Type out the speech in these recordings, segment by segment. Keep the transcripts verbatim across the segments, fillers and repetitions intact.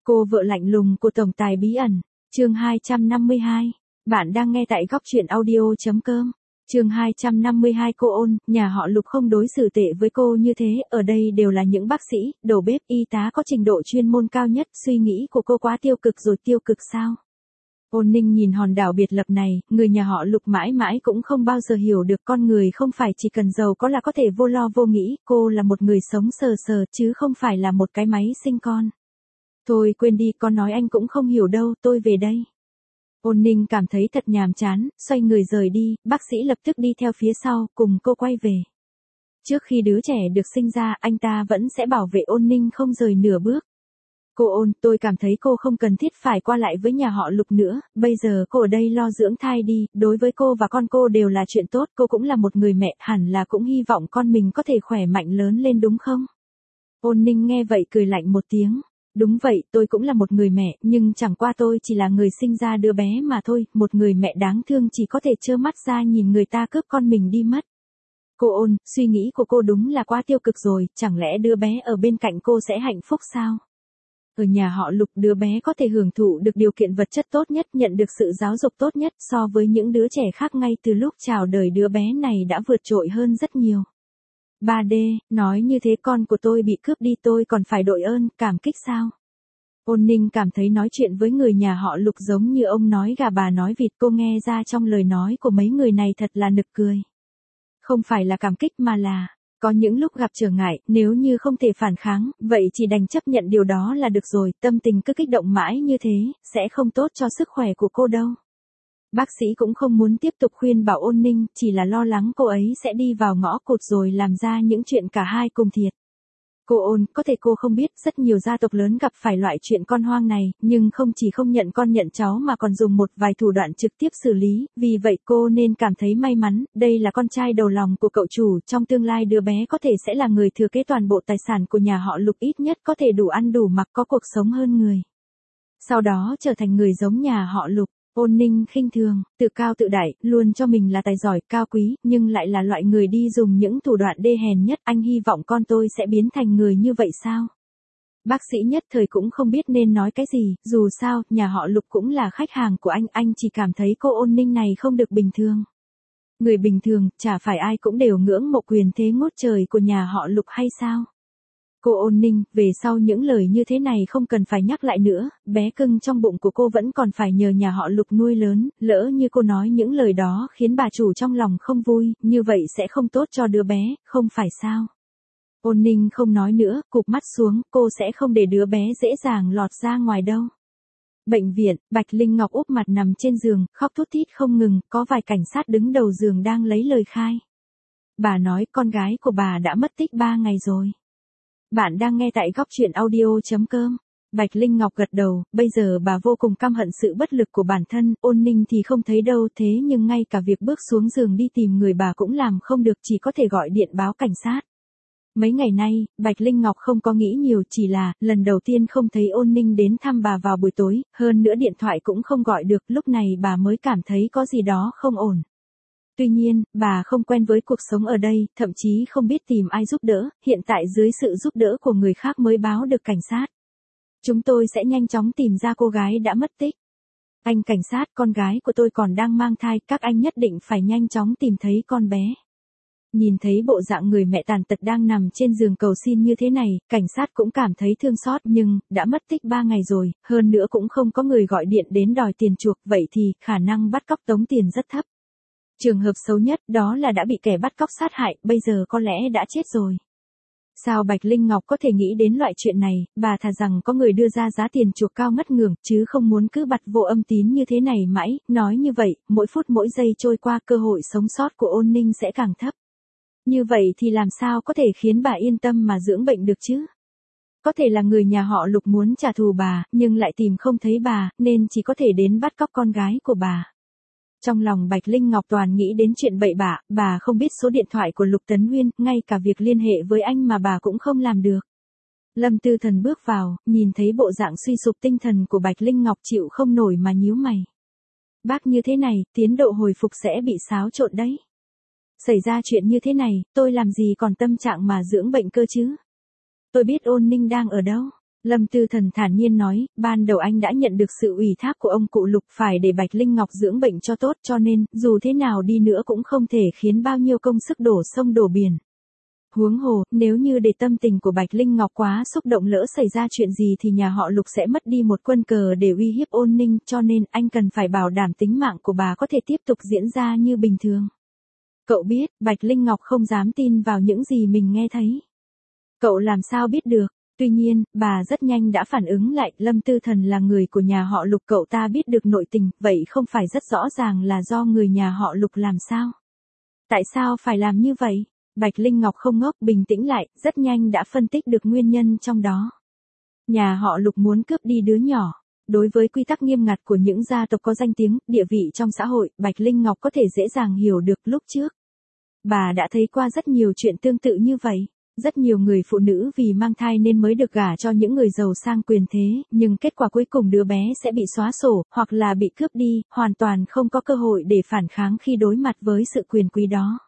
Cô vợ lạnh lùng của tổng tài bí ẩn, chương hai trăm năm mươi hai. Bạn đang nghe tại góc truyện audio.com. Chương hai trăm năm mươi hai. Cô ôn, nhà họ Lục không đối xử tệ với cô như thế, ở đây đều là những bác sĩ, đầu bếp, y tá có trình độ chuyên môn cao nhất, suy nghĩ của cô quá tiêu cực rồi. Tiêu cực sao? Ôn Ninh nhìn hòn đảo biệt lập này, người nhà họ Lục mãi mãi cũng không bao giờ hiểu được con người không phải chỉ cần giàu có là có thể vô lo vô nghĩ, cô là một người sống sờ sờ chứ không phải là một cái máy sinh con. Thôi quên đi, con nói anh cũng không hiểu đâu, tôi về đây. Ôn Ninh cảm thấy thật nhàm chán, xoay người rời đi, bác sĩ lập tức đi theo phía sau, cùng cô quay về. Trước khi đứa trẻ được sinh ra, anh ta vẫn sẽ bảo vệ Ôn Ninh không rời nửa bước. Cô ôn, tôi cảm thấy cô không cần thiết phải qua lại với nhà họ Lục nữa, bây giờ cô ở đây lo dưỡng thai đi, đối với cô và con cô đều là chuyện tốt, cô cũng là một người mẹ, hẳn là cũng hy vọng con mình có thể khỏe mạnh lớn lên đúng không? Ôn Ninh nghe vậy cười lạnh một tiếng. Đúng vậy, tôi cũng là một người mẹ, nhưng chẳng qua tôi chỉ là người sinh ra đứa bé mà thôi, một người mẹ đáng thương chỉ có thể trơ mắt ra nhìn người ta cướp con mình đi mất. Cô ôn, suy nghĩ của cô đúng là quá tiêu cực rồi, chẳng lẽ đứa bé ở bên cạnh cô sẽ hạnh phúc sao? Ở nhà họ Lục, đứa bé có thể hưởng thụ được điều kiện vật chất tốt nhất, nhận được sự giáo dục tốt nhất, so với những đứa trẻ khác ngay từ lúc chào đời đứa bé này đã vượt trội hơn rất nhiều. ba D, nói như thế con của tôi bị cướp đi tôi còn phải đội ơn, cảm kích sao? Ôn Ninh cảm thấy nói chuyện với người nhà họ Lục giống như ông nói gà bà nói vịt, cô nghe ra trong lời nói của mấy người này thật là nực cười. Không phải là cảm kích mà là, có những lúc gặp trở ngại, nếu như không thể phản kháng, vậy chỉ đành chấp nhận điều đó là được rồi, tâm tình cứ kích động mãi như thế, sẽ không tốt cho sức khỏe của cô đâu. Bác sĩ cũng không muốn tiếp tục khuyên bảo Ôn Ninh, chỉ là lo lắng cô ấy sẽ đi vào ngõ cụt rồi làm ra những chuyện cả hai cùng thiệt. Cô ôn, có thể cô không biết, rất nhiều gia tộc lớn gặp phải loại chuyện con hoang này, nhưng không chỉ không nhận con nhận cháu mà còn dùng một vài thủ đoạn trực tiếp xử lý, vì vậy cô nên cảm thấy may mắn, đây là con trai đầu lòng của cậu chủ, trong tương lai đứa bé có thể sẽ là người thừa kế toàn bộ tài sản của nhà họ Lục, ít nhất có thể đủ ăn đủ mặc, có cuộc sống hơn người. Sau đó trở thành người giống nhà họ Lục. Ôn Ninh khinh thường, tự cao tự đại, luôn cho mình là tài giỏi, cao quý, nhưng lại là loại người đi dùng những thủ đoạn đê hèn nhất. Anh hy vọng con tôi sẽ biến thành người như vậy sao? Bác sĩ nhất thời cũng không biết nên nói cái gì, dù sao, nhà họ Lục cũng là khách hàng của anh, anh chỉ cảm thấy cô Ôn Ninh này không được bình thường. Người bình thường, chả phải ai cũng đều ngưỡng mộ quyền thế ngút trời của nhà họ Lục hay sao? Cô Ôn Ninh, về sau những lời như thế này không cần phải nhắc lại nữa, bé cưng trong bụng của cô vẫn còn phải nhờ nhà họ Lục nuôi lớn, lỡ như cô nói những lời đó khiến bà chủ trong lòng không vui, như vậy sẽ không tốt cho đứa bé, không phải sao? Ôn Ninh không nói nữa, cụp mắt xuống, cô sẽ không để đứa bé dễ dàng lọt ra ngoài đâu. Bệnh viện, Bạch Linh Ngọc úp mặt nằm trên giường, khóc thút thít không ngừng, có vài cảnh sát đứng đầu giường đang lấy lời khai. Bà nói con gái của bà đã mất tích ba ngày rồi. Bạn đang nghe tại góc truyện audio.com. Bạch Linh Ngọc gật đầu, bây giờ bà vô cùng căm hận sự bất lực của bản thân, Ôn Ninh thì không thấy đâu, thế nhưng ngay cả việc bước xuống giường đi tìm người bà cũng làm không được, chỉ có thể gọi điện báo cảnh sát. Mấy ngày nay, Bạch Linh Ngọc không có nghĩ nhiều, chỉ là, lần đầu tiên không thấy Ôn Ninh đến thăm bà vào buổi tối, hơn nữa điện thoại cũng không gọi được, lúc này bà mới cảm thấy có gì đó không ổn. Tuy nhiên, bà không quen với cuộc sống ở đây, thậm chí không biết tìm ai giúp đỡ, hiện tại dưới sự giúp đỡ của người khác mới báo được cảnh sát. Chúng tôi sẽ nhanh chóng tìm ra cô gái đã mất tích. Anh cảnh sát, con gái của tôi còn đang mang thai, các anh nhất định phải nhanh chóng tìm thấy con bé. Nhìn thấy bộ dạng người mẹ tàn tật đang nằm trên giường cầu xin như thế này, cảnh sát cũng cảm thấy thương xót, nhưng, đã mất tích ba ngày rồi, hơn nữa cũng không có người gọi điện đến đòi tiền chuộc, vậy thì, khả năng bắt cóc tống tiền rất thấp. Trường hợp xấu nhất đó là đã bị kẻ bắt cóc sát hại, bây giờ có lẽ đã chết rồi. Sao Bạch Linh Ngọc có thể nghĩ đến loại chuyện này, bà thà rằng có người đưa ra giá tiền chuộc cao ngất ngưởng, chứ không muốn cứ bặt vô âm tín như thế này mãi, nói như vậy, mỗi phút mỗi giây trôi qua cơ hội sống sót của Ôn Ninh sẽ càng thấp. Như vậy thì làm sao có thể khiến bà yên tâm mà dưỡng bệnh được chứ? Có thể là người nhà họ Lục muốn trả thù bà, nhưng lại tìm không thấy bà, nên chỉ có thể đến bắt cóc con gái của bà. Trong lòng Bạch Linh Ngọc toàn nghĩ đến chuyện bậy bạ, bà không biết số điện thoại của Lục Tấn Nguyên, ngay cả việc liên hệ với anh mà bà cũng không làm được. Lâm Tư Thần bước vào, nhìn thấy bộ dạng suy sụp tinh thần của Bạch Linh Ngọc chịu không nổi mà nhíu mày. Bác như thế này, tiến độ hồi phục sẽ bị xáo trộn đấy. Xảy ra chuyện như thế này, tôi làm gì còn tâm trạng mà dưỡng bệnh cơ chứ? Tôi biết Ôn Ninh đang ở đâu. Lâm Tư Thần thản nhiên nói, ban đầu anh đã nhận được sự ủy thác của ông cụ Lục phải để Bạch Linh Ngọc dưỡng bệnh cho tốt, cho nên, dù thế nào đi nữa cũng không thể khiến bao nhiêu công sức đổ sông đổ biển. Huống hồ, nếu như để tâm tình của Bạch Linh Ngọc quá xúc động, lỡ xảy ra chuyện gì thì nhà họ Lục sẽ mất đi một quân cờ để uy hiếp Ôn Ninh, cho nên anh cần phải bảo đảm tính mạng của bà có thể tiếp tục diễn ra như bình thường. Cậu biết, Bạch Linh Ngọc không dám tin vào những gì mình nghe thấy. Cậu làm sao biết được? Tuy nhiên, bà rất nhanh đã phản ứng lại, Lâm Tư Thần là người của nhà họ Lục, cậu ta biết được nội tình, vậy không phải rất rõ ràng là do người nhà họ Lục làm sao? Tại sao phải làm như vậy? Bạch Linh Ngọc không ngốc, bình tĩnh lại, rất nhanh đã phân tích được nguyên nhân trong đó. Nhà họ Lục muốn cướp đi đứa nhỏ. Đối với quy tắc nghiêm ngặt của những gia tộc có danh tiếng, địa vị trong xã hội, Bạch Linh Ngọc có thể dễ dàng hiểu được. Lúc trước, bà đã thấy qua rất nhiều chuyện tương tự như vậy. Rất nhiều người phụ nữ vì mang thai nên mới được gả cho những người giàu sang quyền thế, nhưng kết quả cuối cùng đứa bé sẽ bị xóa sổ, hoặc là bị cướp đi, hoàn toàn không có cơ hội để phản kháng khi đối mặt với sự quyền quý đó.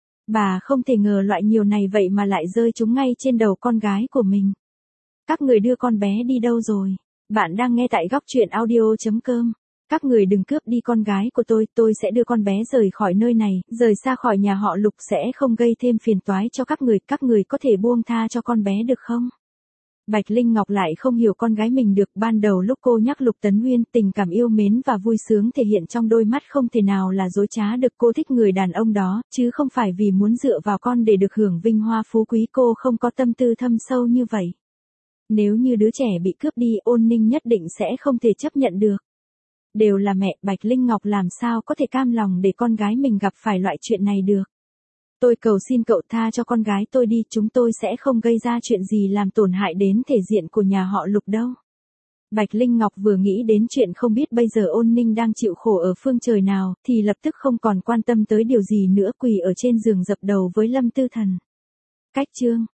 Bà không thể ngờ loại nhiều này vậy mà lại rơi trúng ngay trên đầu con gái của mình. Các người đưa con bé đi đâu rồi? Bạn đang nghe tại góc truyện audio chấm com. Các người đừng cướp đi con gái của tôi, tôi sẽ đưa con bé rời khỏi nơi này, rời xa khỏi nhà họ Lục sẽ không gây thêm phiền toái cho các người, các người có thể buông tha cho con bé được không? Bạch Linh Ngọc lại không hiểu con gái mình được, ban đầu lúc cô nhắc Lục Tấn Nguyên, tình cảm yêu mến và vui sướng thể hiện trong đôi mắt không thể nào là dối trá được, cô thích người đàn ông đó, chứ không phải vì muốn dựa vào con để được hưởng vinh hoa phú quý, cô không có tâm tư thâm sâu như vậy. Nếu như đứa trẻ bị cướp đi, Ôn Ninh nhất định sẽ không thể chấp nhận được. Đều là mẹ, Bạch Linh Ngọc làm sao có thể cam lòng để con gái mình gặp phải loại chuyện này được. Tôi cầu xin cậu tha cho con gái tôi đi, chúng tôi sẽ không gây ra chuyện gì làm tổn hại đến thể diện của nhà họ Lục đâu. Bạch Linh Ngọc vừa nghĩ đến chuyện không biết bây giờ Ôn Ninh đang chịu khổ ở phương trời nào, thì lập tức không còn quan tâm tới điều gì nữa, quỳ ở trên giường dập đầu với Lâm Tư Thần. Cách chương